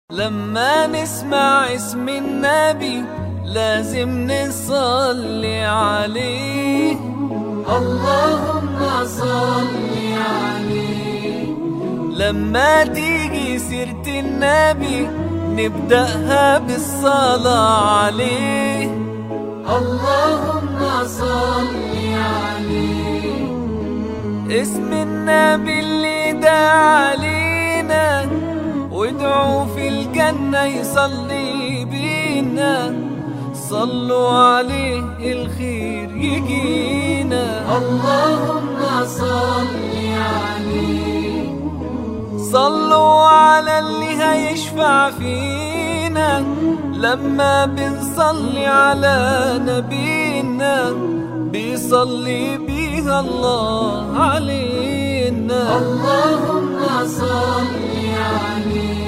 لما نسمع اسم النبي لازم نصلي عليه. اللهم صل عليه. لما تيجي سيرة النبي نبدأها بالصلاة عليه. اللهم صل عليه. اسم النبي اللي دعا علينا وادعوا في الجنة يصلي بينا، صلوا عليه الخير يجينا. اللهم صل عليه. صلوا على اللي هيشفع فينا لما بنصلي على نبينا، بيصلي بيها الله علينا. اللهم صل عليه.